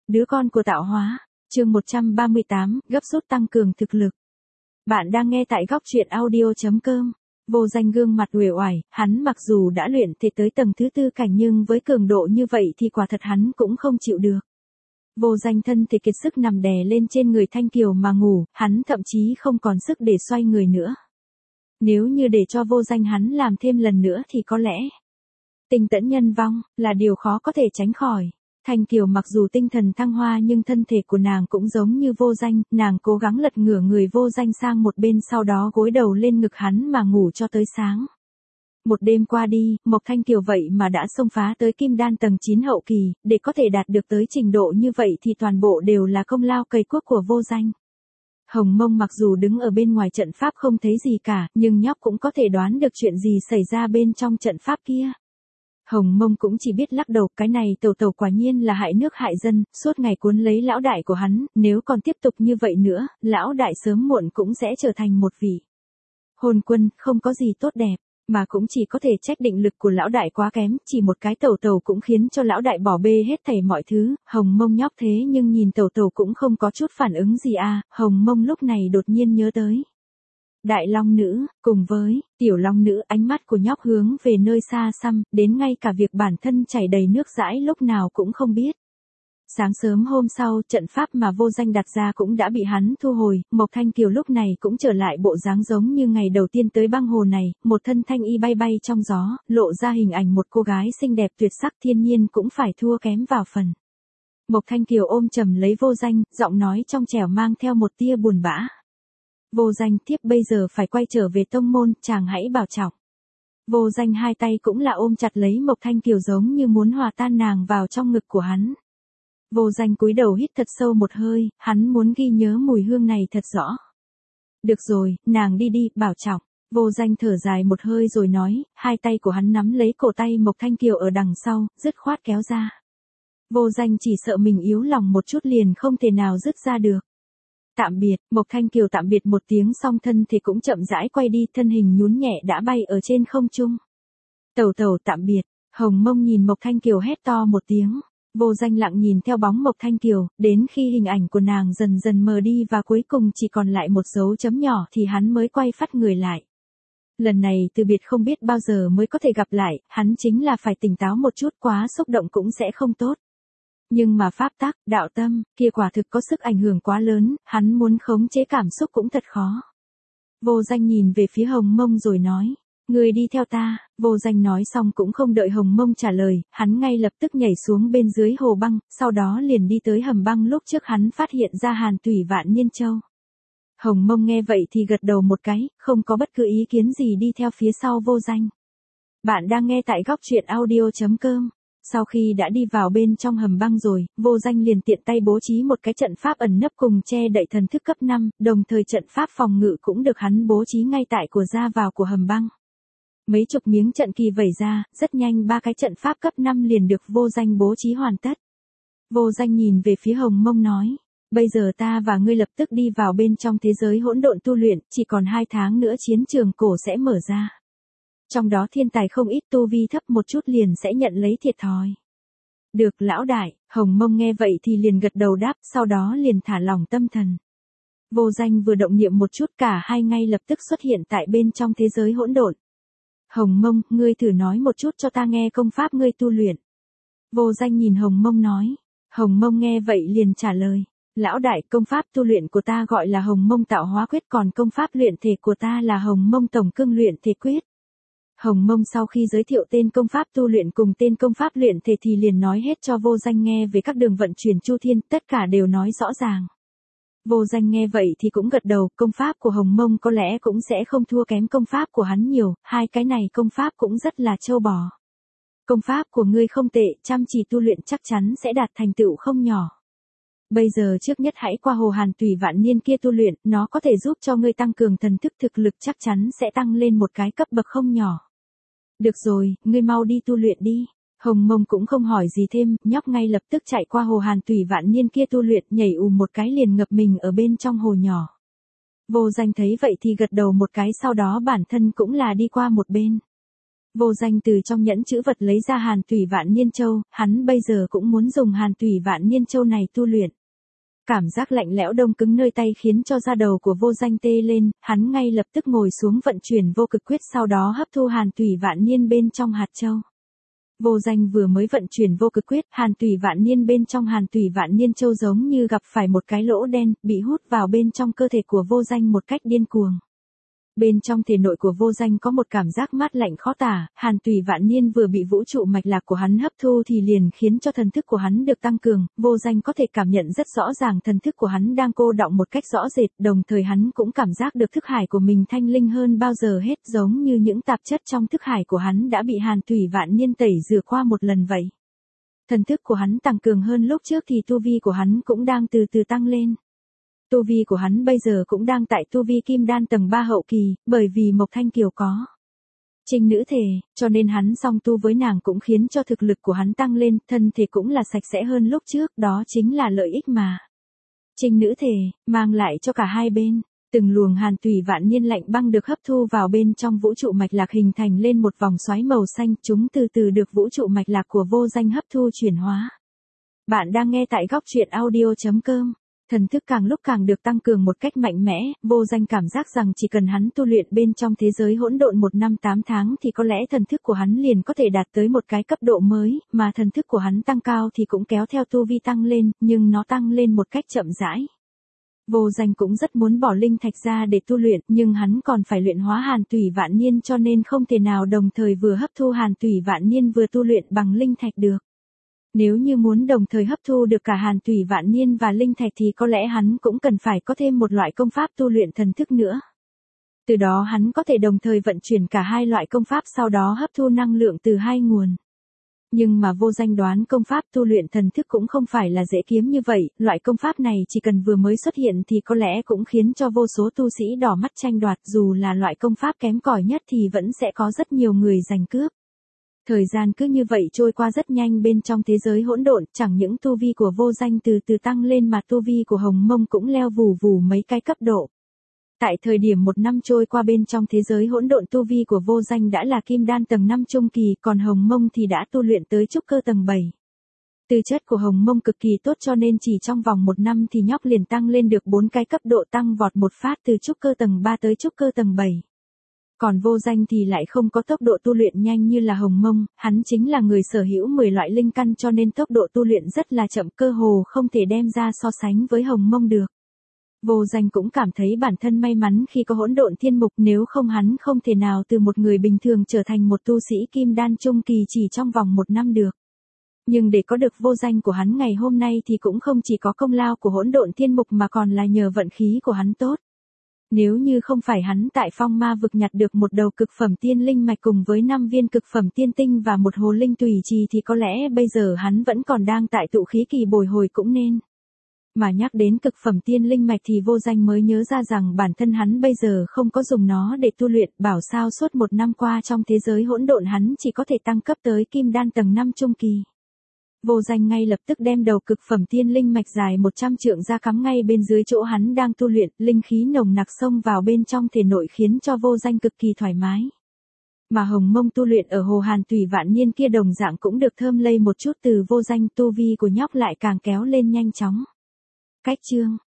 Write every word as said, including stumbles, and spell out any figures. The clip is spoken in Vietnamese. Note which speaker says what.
Speaker 1: Đứa con của tạo hóa. Chương một trăm ba mươi tám, gấp rút tăng cường thực lực. Bạn đang nghe tại góc truyện audio chấm com. Vô Danh gương mặt uể oải, hắn mặc dù đã luyện thể tới tầng thứ tư cảnh nhưng với cường độ như vậy thì quả thật hắn cũng không chịu được. Vô Danh thân thể kiệt sức nằm đè lên trên người Thanh Kiều mà ngủ, hắn thậm chí không còn sức để xoay người nữa. Nếu như để cho Vô Danh hắn làm thêm lần nữa thì có lẽ tình tẫn nhân vong là điều khó có thể tránh khỏi. Thanh Kiều mặc dù tinh thần thăng hoa nhưng thân thể của nàng cũng giống như Vô Danh, nàng cố gắng lật ngửa người Vô Danh sang một bên sau đó gối đầu lên ngực hắn mà ngủ cho tới sáng. Một đêm qua đi, Mộc Thanh Kiều vậy mà đã xông phá tới kim đan tầng chín hậu kỳ, để có thể đạt được tới trình độ như vậy thì toàn bộ đều là công lao cày cuốc của Vô Danh. Hồng Mông mặc dù đứng ở bên ngoài trận pháp không thấy gì cả, nhưng nhóc cũng có thể đoán được chuyện gì xảy ra bên trong trận pháp kia. Hồng Mông cũng chỉ biết lắc đầu, cái này tẩu tẩu quả nhiên là hại nước hại dân, suốt ngày cuốn lấy lão đại của hắn, nếu còn tiếp tục như vậy nữa, lão đại sớm muộn cũng sẽ trở thành một vị hồn quân, không có gì tốt đẹp, mà cũng chỉ có thể trách định lực của lão đại quá kém, chỉ một cái tẩu tẩu cũng khiến cho lão đại bỏ bê hết thảy mọi thứ. Hồng Mông nhóc thế nhưng nhìn tẩu tẩu cũng không có chút phản ứng gì à. Hồng Mông lúc này đột nhiên nhớ tới Đại Long Nữ, cùng với Tiểu Long Nữ, ánh mắt của nhóc hướng về nơi xa xăm, đến ngay cả việc bản thân chảy đầy nước dãi lúc nào cũng không biết. Sáng sớm hôm sau, trận pháp mà Vô Danh đặt ra cũng đã bị hắn thu hồi, Mộc Thanh Kiều lúc này cũng trở lại bộ dáng giống như ngày đầu tiên tới băng hồ này, một thân thanh y bay bay trong gió, lộ ra hình ảnh một cô gái xinh đẹp tuyệt sắc, thiên nhiên cũng phải thua kém vào phần. Mộc Thanh Kiều ôm chầm lấy Vô Danh, giọng nói trong trẻo mang theo một tia buồn bã. Vô Danh, thiếp bây giờ phải quay trở về tông môn, chàng hãy bảo trọng. Vô Danh hai tay cũng là ôm chặt lấy Mộc Thanh Kiều giống như muốn hòa tan nàng vào trong ngực của hắn. Vô Danh cúi đầu hít thật sâu một hơi, hắn muốn ghi nhớ mùi hương này thật rõ. Được rồi, nàng đi đi, bảo trọng. Vô Danh thở dài một hơi rồi nói, hai tay của hắn nắm lấy cổ tay Mộc Thanh Kiều ở đằng sau, dứt khoát kéo ra. Vô Danh chỉ sợ mình yếu lòng một chút liền không thể nào dứt ra được. Tạm biệt, Mộc Thanh Kiều tạm biệt một tiếng xong thân thì cũng chậm rãi quay đi, thân hình nhún nhẹ đã bay ở trên không trung. Tẩu tẩu tạm biệt, Hồng Mông nhìn Mộc Thanh Kiều hét to một tiếng. Vô Danh lặng nhìn theo bóng Mộc Thanh Kiều, đến khi hình ảnh của nàng dần dần mờ đi và cuối cùng chỉ còn lại một dấu chấm nhỏ thì hắn mới quay phát người lại. Lần này từ biệt không biết bao giờ mới có thể gặp lại, hắn chính là phải tỉnh táo một chút, quá xúc động cũng sẽ không tốt. Nhưng mà pháp tắc, đạo tâm, kia quả thực có sức ảnh hưởng quá lớn, hắn muốn khống chế cảm xúc cũng thật khó. Vô Danh nhìn về phía Hồng Mông rồi nói, người đi theo ta. Vô Danh nói xong cũng không đợi Hồng Mông trả lời, hắn ngay lập tức nhảy xuống bên dưới hồ băng, sau đó liền đi tới hầm băng lúc trước hắn phát hiện ra Hàn Thủy Vạn Niên Châu. Hồng Mông nghe vậy thì gật đầu một cái, không có bất cứ ý kiến gì đi theo phía sau Vô Danh. Bạn đang nghe tại góc truyện audio chấm com. Sau khi đã đi vào bên trong hầm băng rồi, Vô Danh liền tiện tay bố trí một cái trận pháp ẩn nấp cùng che đậy thần thức cấp năm, đồng thời trận pháp phòng ngự cũng được hắn bố trí ngay tại cửa ra vào của hầm băng. Mấy chục miếng trận kỳ vẩy ra, rất nhanh ba cái trận pháp cấp năm liền được Vô Danh bố trí hoàn tất. Vô Danh nhìn về phía Hồng Mông nói, bây giờ ta và ngươi lập tức đi vào bên trong thế giới hỗn độn tu luyện, chỉ còn hai tháng nữa chiến trường cổ sẽ mở ra. Trong đó thiên tài không ít, tu vi thấp một chút liền sẽ nhận lấy thiệt thòi. Được lão đại, Hồng Mông nghe vậy thì liền gật đầu đáp, sau đó liền thả lỏng tâm thần. Vô Danh vừa động niệm một chút cả hai ngay lập tức xuất hiện tại bên trong thế giới hỗn độn. Hồng Mông, ngươi thử nói một chút cho ta nghe công pháp ngươi tu luyện. Vô Danh nhìn Hồng Mông nói. Hồng Mông nghe vậy liền trả lời. Lão đại, công pháp tu luyện của ta gọi là Hồng Mông Tạo Hóa Quyết, còn công pháp luyện thể của ta là Hồng Mông Tổng Cương Luyện Thể Quyết. Hồng Mông sau khi giới thiệu tên công pháp tu luyện cùng tên công pháp luyện thể thì liền nói hết cho Vô Danh nghe về các đường vận chuyển chu thiên, tất cả đều nói rõ ràng. Vô Danh nghe vậy thì cũng gật đầu, công pháp của Hồng Mông có lẽ cũng sẽ không thua kém công pháp của hắn nhiều, hai cái này công pháp cũng rất là trâu bò. Công pháp của ngươi không tệ, chăm chỉ tu luyện chắc chắn sẽ đạt thành tựu không nhỏ. Bây giờ trước nhất hãy qua hồ Hàn Thủy Vạn Niên kia tu luyện, nó có thể giúp cho ngươi tăng cường thần thức, thực lực chắc chắn sẽ tăng lên một cái cấp bậc không nhỏ. Được rồi, ngươi mau đi tu luyện đi. Hồng Mông cũng không hỏi gì thêm, nhóc ngay lập tức chạy qua hồ Hàn Thủy Vạn Niên kia tu luyện, nhảy ù một cái liền ngập mình ở bên trong hồ nhỏ. Vô Danh thấy vậy thì gật đầu một cái, sau đó bản thân cũng là đi qua một bên. Vô Danh từ trong nhẫn chữ vật lấy ra Hàn Tùy Vạn Niên Châu, hắn bây giờ cũng muốn dùng Hàn Tùy Vạn Niên Châu này tu luyện. Cảm giác lạnh lẽo đông cứng nơi tay khiến cho da đầu của Vô Danh tê lên, hắn ngay lập tức ngồi xuống vận chuyển vô cực quyết, sau đó hấp thu Hàn Tùy Vạn Niên bên trong hạt châu. Vô Danh vừa mới vận chuyển vô cực quyết, Hàn Tùy Vạn Niên bên trong Hàn Tùy Vạn Niên Châu giống như gặp phải một cái lỗ đen, bị hút vào bên trong cơ thể của Vô Danh một cách điên cuồng. Bên trong thể nội của Vô Danh có một cảm giác mát lạnh khó tả, Hàn Tùy Vạn Niên vừa bị vũ trụ mạch lạc của hắn hấp thu thì liền khiến cho thần thức của hắn được tăng cường, Vô Danh có thể cảm nhận rất rõ ràng thần thức của hắn đang cô đọng một cách rõ rệt, đồng thời hắn cũng cảm giác được thức hải của mình thanh linh hơn bao giờ hết, giống như những tạp chất trong thức hải của hắn đã bị Hàn Tùy Vạn Niên tẩy rửa qua một lần vậy. Thần thức của hắn tăng cường hơn lúc trước thì tu vi của hắn cũng đang từ từ tăng lên. Tu vi của hắn bây giờ cũng đang tại tu vi kim đan tầng ba hậu kỳ, bởi vì Mộc Thanh Kiều có Trinh nữ thể, cho nên hắn song tu với nàng cũng khiến cho thực lực của hắn tăng lên, thân thể cũng là sạch sẽ hơn lúc trước, đó chính là lợi ích mà Trinh nữ thể mang lại cho cả hai bên. Từng luồng Hàn Tùy Vạn Niên lạnh băng được hấp thu vào bên trong vũ trụ mạch lạc hình thành lên một vòng xoáy màu xanh, chúng từ từ được vũ trụ mạch lạc của Vô Danh hấp thu chuyển hóa. Bạn đang nghe tại góc truyện audio chấm com. Thần thức càng lúc càng được tăng cường một cách mạnh mẽ, Vô Danh cảm giác rằng chỉ cần hắn tu luyện bên trong thế giới hỗn độn một năm tám tháng thì có lẽ thần thức của hắn liền có thể đạt tới một cái cấp độ mới, mà thần thức của hắn tăng cao thì cũng kéo theo tu vi tăng lên, nhưng nó tăng lên một cách chậm rãi. Vô Danh cũng rất muốn bỏ linh thạch ra để tu luyện, nhưng hắn còn phải luyện hóa Hàn Tùy Vạn Niên cho nên không thể nào đồng thời vừa hấp thu Hàn Tùy Vạn Niên vừa tu luyện bằng linh thạch được. Nếu như muốn đồng thời hấp thu được cả Hàn Tùy Vạn Niên và linh thạch thì có lẽ hắn cũng cần phải có thêm một loại công pháp tu luyện thần thức nữa. Từ đó hắn có thể đồng thời vận chuyển cả hai loại công pháp, sau đó hấp thu năng lượng từ hai nguồn. Nhưng mà Vô Danh đoán công pháp tu luyện thần thức cũng không phải là dễ kiếm như vậy, loại công pháp này chỉ cần vừa mới xuất hiện thì có lẽ cũng khiến cho vô số tu sĩ đỏ mắt tranh đoạt, dù là loại công pháp kém cỏi nhất thì vẫn sẽ có rất nhiều người giành cướp. Thời gian cứ như vậy trôi qua rất nhanh bên trong thế giới hỗn độn, chẳng những tu vi của Vô Danh từ từ tăng lên mà tu vi của Hồng Mông cũng leo vù vù mấy cái cấp độ. Tại thời điểm một năm trôi qua bên trong thế giới hỗn độn, tu vi của Vô Danh đã là kim đan tầng năm trung kỳ, còn Hồng Mông thì đã tu luyện tới trúc cơ tầng bảy. Tư chất của Hồng Mông cực kỳ tốt cho nên chỉ trong vòng một năm thì nhóc liền tăng lên được bốn cái cấp độ, tăng vọt một phát từ trúc cơ tầng ba tới trúc cơ tầng bảy. Còn Vô Danh thì lại không có tốc độ tu luyện nhanh như là Hồng Mông, hắn chính là người sở hữu mười loại linh căn cho nên tốc độ tu luyện rất là chậm, cơ hồ không thể đem ra so sánh với Hồng Mông được. Vô Danh cũng cảm thấy bản thân may mắn khi có hỗn độn thiên mục, nếu không hắn không thể nào từ một người bình thường trở thành một tu sĩ kim đan trung kỳ chỉ trong vòng một năm được. Nhưng để có được Vô Danh của hắn ngày hôm nay thì cũng không chỉ có công lao của hỗn độn thiên mục mà còn là nhờ vận khí của hắn tốt. Nếu như không phải hắn tại phong ma vực nhặt được một đầu cực phẩm tiên linh mạch cùng với năm viên cực phẩm tiên tinh và một hồ linh tùy trì thì có lẽ bây giờ hắn vẫn còn đang tại tụ khí kỳ bồi hồi cũng nên. Mà nhắc đến cực phẩm tiên linh mạch thì Vô Danh mới nhớ ra rằng bản thân hắn bây giờ không có dùng nó để tu luyện, bảo sao suốt một năm qua trong thế giới hỗn độn hắn chỉ có thể tăng cấp tới kim đan tầng năm trung kỳ. Vô Danh ngay lập tức đem đầu cực phẩm tiên linh mạch dài một trăm trượng ra cắm ngay bên dưới chỗ hắn đang tu luyện, linh khí nồng nặc xông vào bên trong thể nội khiến cho Vô Danh cực kỳ thoải mái. Mà Hồng Mông tu luyện ở hồ Hàn Tùy Vạn Niên kia đồng dạng cũng được thơm lây một chút từ Vô Danh, tu vi của nhóc lại càng kéo lên nhanh chóng. Cách chương